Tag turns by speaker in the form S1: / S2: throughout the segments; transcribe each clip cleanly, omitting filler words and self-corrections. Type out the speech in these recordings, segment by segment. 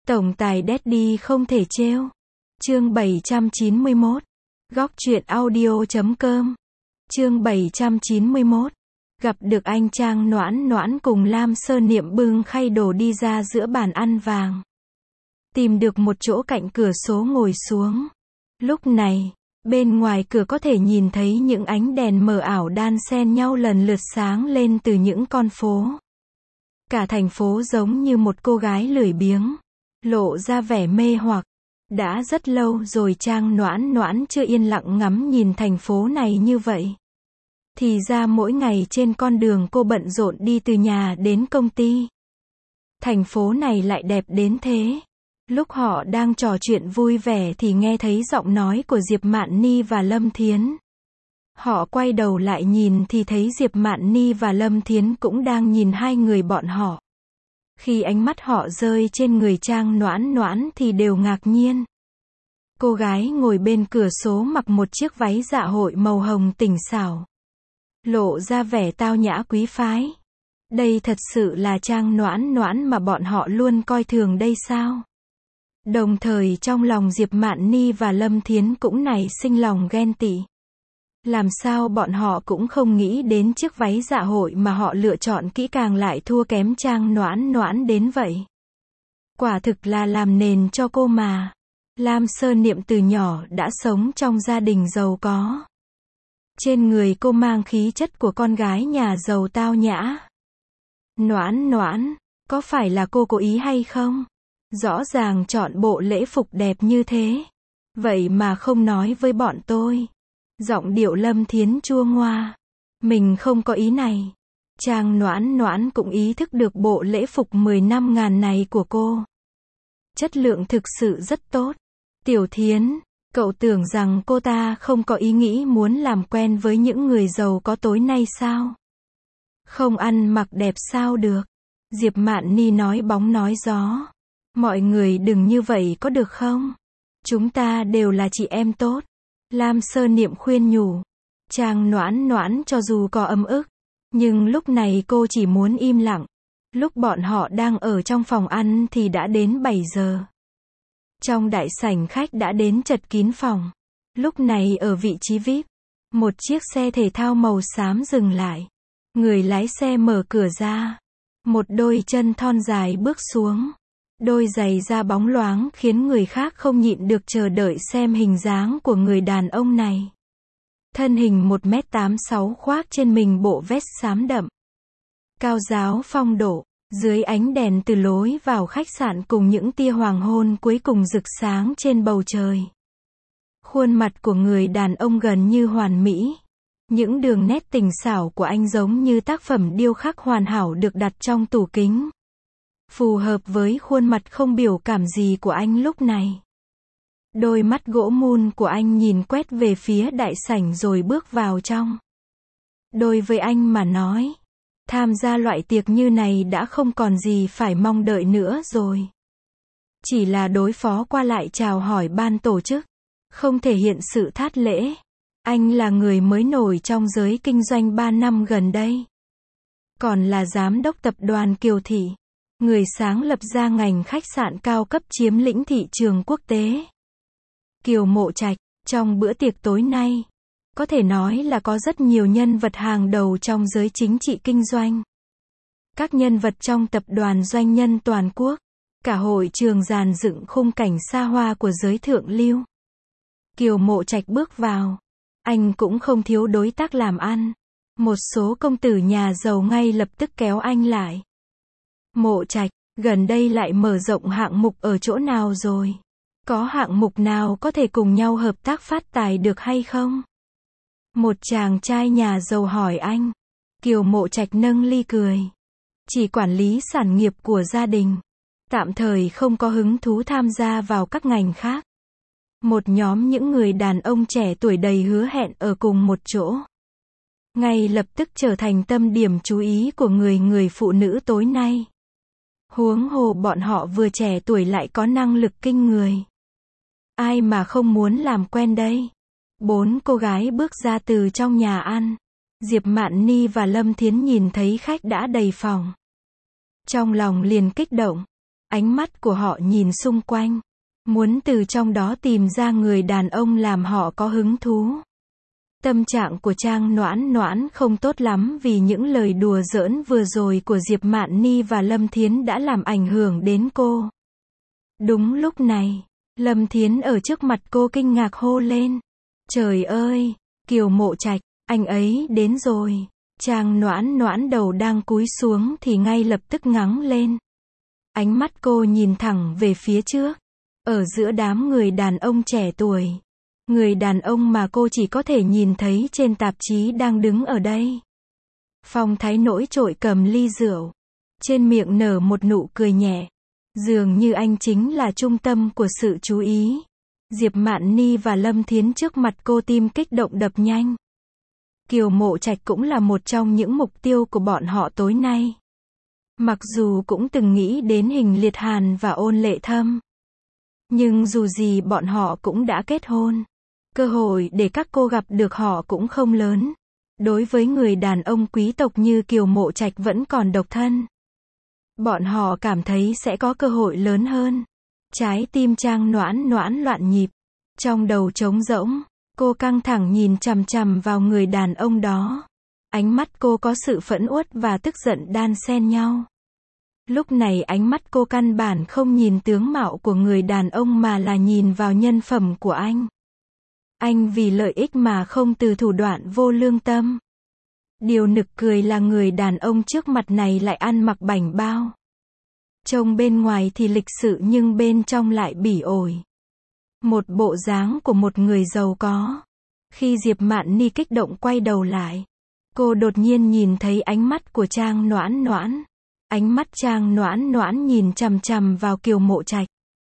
S1: Tổng tài Daddy không thể trêu. Chương 791. Góc truyện audio.com. Chương 791. Gặp được anh Trang Noãn Noãn cùng Lam Sơ Niệm bưng khay đồ đi ra giữa bàn ăn vàng. Tìm được một chỗ cạnh cửa sổ ngồi xuống. Lúc này, bên ngoài cửa có thể nhìn thấy những ánh đèn mờ ảo đan xen nhau lần lượt sáng lên từ những con phố. Cả thành phố giống như một cô gái lười biếng, lộ ra vẻ mê hoặc. Đã rất lâu rồi Trang Noãn Noãn chưa yên lặng ngắm nhìn thành phố này như vậy. Thì ra mỗi ngày trên con đường cô bận rộn đi từ nhà đến công ty. Thành phố này lại đẹp đến thế. Lúc họ đang trò chuyện vui vẻ thì nghe thấy giọng nói của Diệp Mạn Ni và Lâm Thiến. Họ quay đầu lại nhìn thì thấy Diệp Mạn Ni và Lâm Thiến cũng đang nhìn hai người bọn họ. Khi ánh mắt họ rơi trên người Trang Noãn Noãn thì đều ngạc nhiên. Cô gái ngồi bên cửa sổ mặc một chiếc váy dạ hội màu hồng tỉnh xảo, lộ ra vẻ tao nhã quý phái. Đây thật sự là Trang Noãn Noãn mà bọn họ luôn coi thường đây sao? Đồng thời trong lòng Diệp Mạn Ni và Lâm Thiến cũng nảy sinh lòng ghen tị. Làm sao bọn họ cũng không nghĩ đến chiếc váy dạ hội mà họ lựa chọn kỹ càng lại thua kém Trang Noãn Noãn đến vậy. Quả thực là làm nền cho cô mà. Lam Sơ Niệm từ nhỏ đã sống trong gia đình giàu có. Trên người cô mang khí chất của con gái nhà giàu tao nhã. Noãn Noãn, có phải là cô cố ý hay không? Rõ ràng chọn bộ lễ phục đẹp như thế. Vậy mà không nói với bọn tôi. Giọng điệu Lâm Thiến chua ngoa. Mình không có ý này. Trang Noãn Noãn cũng ý thức được bộ lễ phục 15.000 này của cô. Chất lượng thực sự rất tốt. Tiểu Thiến, cậu tưởng rằng cô ta không có ý nghĩ muốn làm quen với những người giàu có tối nay sao? Không ăn mặc đẹp sao được? Diệp Mạn Ni nói bóng nói gió. Mọi người đừng như vậy có được không? Chúng ta đều là chị em tốt. Lam Sơ Niệm khuyên nhủ. Trang Noãn Noãn cho dù có ấm ức, nhưng lúc này cô chỉ muốn im lặng. Lúc bọn họ đang ở trong phòng ăn thì đã đến 7 giờ. Trong đại sảnh khách đã đến chật kín phòng. Lúc này ở vị trí VIP, một chiếc xe thể thao màu xám dừng lại. Người lái xe mở cửa ra. Một đôi chân thon dài bước xuống. Đôi giày da bóng loáng khiến người khác không nhịn được chờ đợi xem hình dáng của người đàn ông này. Thân hình 1m86 khoác trên mình bộ vest xám đậm. Cao ráo phong độ, dưới ánh đèn từ lối vào khách sạn cùng những tia hoàng hôn cuối cùng rực sáng trên bầu trời. Khuôn mặt của người đàn ông gần như hoàn mỹ. Những đường nét tình xảo của anh giống như tác phẩm điêu khắc hoàn hảo được đặt trong tủ kính. Phù hợp với khuôn mặt không biểu cảm gì của anh lúc này. Đôi mắt gỗ mun của anh nhìn quét về phía đại sảnh rồi bước vào trong. Đối với anh mà nói, tham gia loại tiệc như này đã không còn gì phải mong đợi nữa rồi. Chỉ là đối phó qua lại chào hỏi ban tổ chức, không thể hiện sự thát lễ. Anh là người mới nổi trong giới kinh doanh 3 năm gần đây. Còn là giám đốc tập đoàn Kiều Thị. Người sáng lập ra ngành khách sạn cao cấp chiếm lĩnh thị trường quốc tế. Kiều Mộ Trạch, trong bữa tiệc tối nay, có thể nói là có rất nhiều nhân vật hàng đầu trong giới chính trị kinh doanh. Các nhân vật trong tập đoàn doanh nhân toàn quốc. Cả hội trường dàn dựng khung cảnh xa hoa của giới thượng lưu. Kiều Mộ Trạch bước vào. Anh cũng không thiếu đối tác làm ăn. Một số công tử nhà giàu ngay lập tức kéo anh lại. Mộ Trạch, gần đây lại mở rộng hạng mục ở chỗ nào rồi? Có hạng mục nào có thể cùng nhau hợp tác phát tài được hay không? Một chàng trai nhà giàu hỏi anh. Kiều Mộ Trạch nâng ly cười. Chỉ quản lý sản nghiệp của gia đình. Tạm thời không có hứng thú tham gia vào các ngành khác. Một nhóm những người đàn ông trẻ tuổi đầy hứa hẹn ở cùng một chỗ. Ngay lập tức trở thành tâm điểm chú ý của người phụ nữ tối nay. Huống hồ bọn họ vừa trẻ tuổi lại có năng lực kinh người. Ai mà không muốn làm quen đây? 4 cô gái bước ra từ trong nhà ăn. Diệp Mạn Ni và Lâm Thiến nhìn thấy khách đã đầy phòng. Trong lòng liền kích động. Ánh mắt của họ nhìn xung quanh, muốn từ trong đó tìm ra người đàn ông làm họ có hứng thú. Tâm trạng của Trang Noãn Noãn không tốt lắm vì những lời đùa giỡn vừa rồi của Diệp Mạn Ni và Lâm Thiến đã làm ảnh hưởng đến cô. Đúng lúc này, Lâm Thiến ở trước mặt cô kinh ngạc hô lên. Trời ơi, Kiều Mộ Trạch, anh ấy đến rồi. Trang Noãn Noãn đầu đang cúi xuống thì ngay lập tức ngẩng lên. Ánh mắt cô nhìn thẳng về phía trước. Ở giữa đám người đàn ông trẻ tuổi. Người đàn ông mà cô chỉ có thể nhìn thấy trên tạp chí đang đứng ở đây. Phong Thái nổi trội cầm ly rượu. Trên miệng nở một nụ cười nhẹ. Dường như anh chính là trung tâm của sự chú ý. Diệp Mạn Ni và Lâm Thiến trước mặt cô tim kích động đập nhanh. Kiều Mộ Trạch cũng là một trong những mục tiêu của bọn họ tối nay. Mặc dù cũng từng nghĩ đến Hình Liệt Hàn và Ôn Lệ Thâm. Nhưng dù gì bọn họ cũng đã kết hôn. Cơ hội để các cô gặp được họ cũng không lớn. Đối với người đàn ông quý tộc như Kiều Mộ Trạch vẫn còn độc thân. Bọn họ cảm thấy sẽ có cơ hội lớn hơn. Trái tim Trang Noãn Noãn loạn nhịp. Trong đầu trống rỗng, cô căng thẳng nhìn chằm chằm vào người đàn ông đó. Ánh mắt cô có sự phẫn uất và tức giận đan xen nhau. Lúc này ánh mắt cô căn bản không nhìn tướng mạo của người đàn ông mà là nhìn vào nhân phẩm của anh. Anh vì lợi ích mà không từ thủ đoạn vô lương tâm. Điều nực cười là người đàn ông trước mặt này lại ăn mặc bảnh bao. Trông bên ngoài thì lịch sự nhưng bên trong lại bỉ ổi. Một bộ dáng của một người giàu có. Khi Diệp Mạn Ni kích động quay đầu lại, cô đột nhiên nhìn thấy ánh mắt của Trang Noãn Noãn. Ánh mắt Trang Noãn Noãn nhìn chằm chằm vào Kiều Mộ Trạch.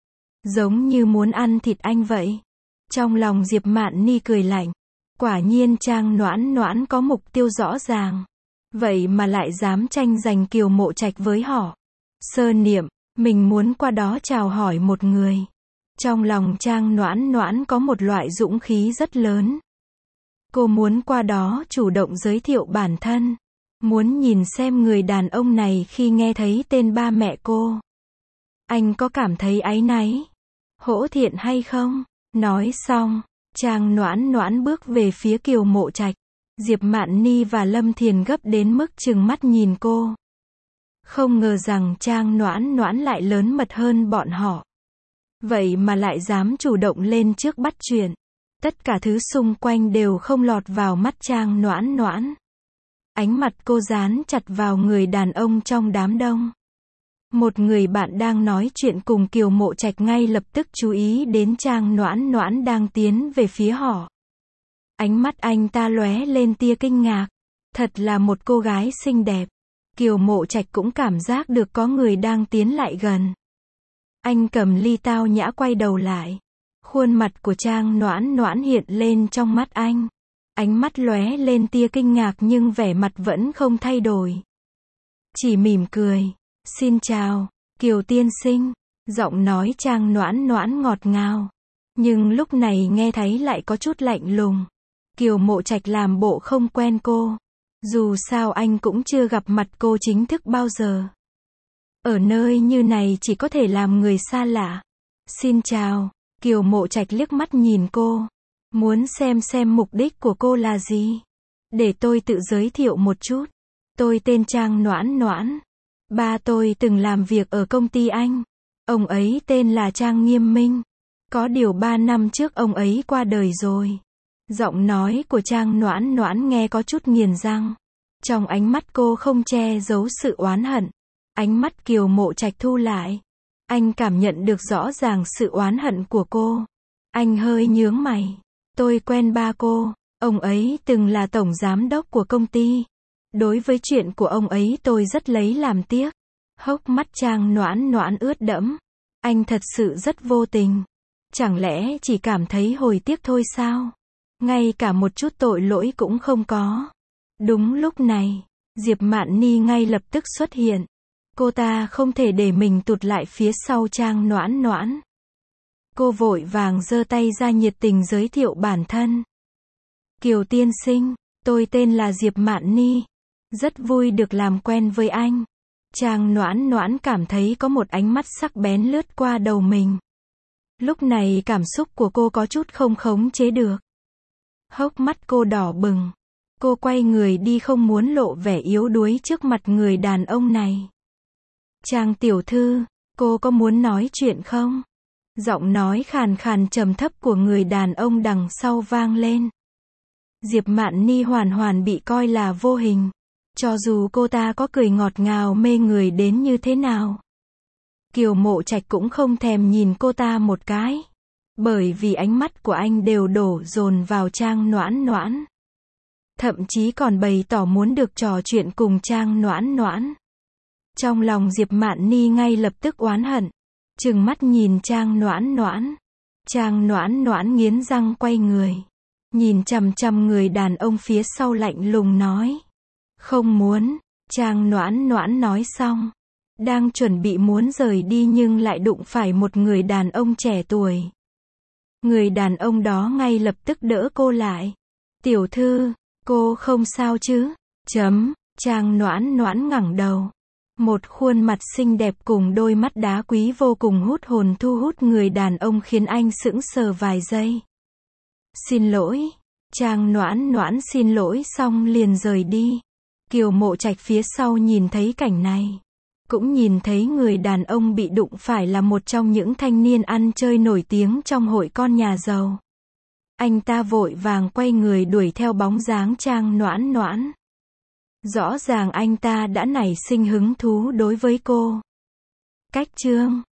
S1: Giống như muốn ăn thịt anh vậy. Trong lòng Diệp Mạn Ni cười lạnh. Quả nhiên Trang Noãn Noãn có mục tiêu rõ ràng. Vậy mà lại dám tranh giành Kiều Mộ Trạch với họ. Sơ niệm, mình muốn qua đó chào hỏi một người. Trong lòng Trang Noãn Noãn có một loại dũng khí rất lớn. Cô muốn qua đó chủ động giới thiệu bản thân. Muốn nhìn xem người đàn ông này khi nghe thấy tên ba mẹ cô. Anh có cảm thấy áy náy, hổ thiện hay không? Nói xong, Trang Noãn Noãn bước về phía Kiều Mộ Trạch. Diệp Mạn Ni và Lâm Thiền gấp đến mức trừng mắt nhìn cô. Không ngờ rằng Trang Noãn Noãn lại lớn mật hơn bọn họ. Vậy mà lại dám chủ động lên trước bắt chuyện. Tất cả thứ xung quanh đều không lọt vào mắt Trang Noãn Noãn. Ánh mặt cô dán chặt vào người đàn ông trong đám đông. Một người bạn đang nói chuyện cùng Kiều Mộ Trạch ngay lập tức chú ý đến Trang Noãn Noãn đang tiến về phía họ. Ánh mắt anh ta lóe lên tia kinh ngạc. Thật là một cô gái xinh đẹp. Kiều Mộ Trạch cũng cảm giác được có người đang tiến lại gần. Anh cầm ly tao nhã quay đầu lại. Khuôn mặt của Trang Noãn Noãn hiện lên trong mắt anh. Ánh mắt lóe lên tia kinh ngạc nhưng vẻ mặt vẫn không thay đổi. Chỉ mỉm cười. Xin chào, Kiều tiên sinh. Giọng nói Trang Noãn Noãn ngọt ngào. Nhưng lúc này nghe thấy lại có chút lạnh lùng. Kiều Mộ Trạch làm bộ không quen cô. Dù sao anh cũng chưa gặp mặt cô chính thức bao giờ. Ở nơi như này chỉ có thể làm người xa lạ. Xin chào, Kiều Mộ Trạch liếc mắt nhìn cô. Muốn xem mục đích của cô là gì? Để tôi tự giới thiệu một chút. Tôi tên Trang Noãn Noãn. Ba tôi từng làm việc ở công ty anh. Ông ấy tên là Trang Nghiêm Minh. Có điều 3 năm trước ông ấy qua đời rồi. Giọng nói của Trang Noãn Noãn nghe có chút nghiền răng. Trong ánh mắt cô không che giấu sự oán hận. Ánh mắt Kiều Mộ Trạch thu lại. Anh cảm nhận được rõ ràng sự oán hận của cô. Anh hơi nhướng mày. Tôi quen ba cô. Ông ấy từng là tổng giám đốc của công ty. Đối với chuyện của ông ấy tôi rất lấy làm tiếc. Hốc mắt Trang Noãn Noãn ướt đẫm. Anh thật sự rất vô tình. Chẳng lẽ chỉ cảm thấy hối tiếc thôi sao? Ngay cả một chút tội lỗi cũng không có. Đúng lúc này, Diệp Mạn Ni ngay lập tức xuất hiện. Cô ta không thể để mình tụt lại phía sau Trang Noãn Noãn. Cô vội vàng giơ tay ra nhiệt tình giới thiệu bản thân. Kiều tiên sinh, tôi tên là Diệp Mạn Ni. Rất vui được làm quen với anh. Trang Noãn Noãn cảm thấy có một ánh mắt sắc bén lướt qua đầu mình. Lúc này cảm xúc của cô có chút không khống chế được. Hốc mắt cô đỏ bừng. Cô quay người đi không muốn lộ vẻ yếu đuối trước mặt người đàn ông này. Trang tiểu thư, cô có muốn nói chuyện không? Giọng nói khàn khàn trầm thấp của người đàn ông đằng sau vang lên. Diệp Mạn Ni hoàn hoàn bị coi là vô hình. Cho dù cô ta có cười ngọt ngào mê người đến như thế nào. Kiều Mộ Trạch cũng không thèm nhìn cô ta một cái. Bởi vì ánh mắt của anh đều đổ dồn vào Trang Noãn Noãn. Thậm chí còn bày tỏ muốn được trò chuyện cùng Trang Noãn Noãn. Trong lòng Diệp Mạn Ni ngay lập tức oán hận. Trừng mắt nhìn Trang Noãn Noãn. Trang Noãn Noãn nghiến răng quay người. Nhìn chằm chằm người đàn ông phía sau lạnh lùng nói. Không muốn. Trang Noãn Noãn nói xong. Đang chuẩn bị muốn rời đi nhưng lại đụng phải một người đàn ông trẻ tuổi. Người đàn ông đó ngay lập tức đỡ cô lại. Tiểu thư, cô không sao chứ? Trang Noãn Noãn ngẩng đầu. Một khuôn mặt xinh đẹp cùng đôi mắt đá quý vô cùng hút hồn thu hút người đàn ông khiến anh sững sờ vài giây. Xin lỗi. Trang Noãn Noãn xin lỗi xong liền rời đi. Kiều Mộ Trạch phía sau nhìn thấy cảnh này. Cũng nhìn thấy người đàn ông bị đụng phải là một trong những thanh niên ăn chơi nổi tiếng trong hội con nhà giàu. Anh ta vội vàng quay người đuổi theo bóng dáng Trang Noãn Noãn. Rõ ràng anh ta đã nảy sinh hứng thú đối với cô. Cách chương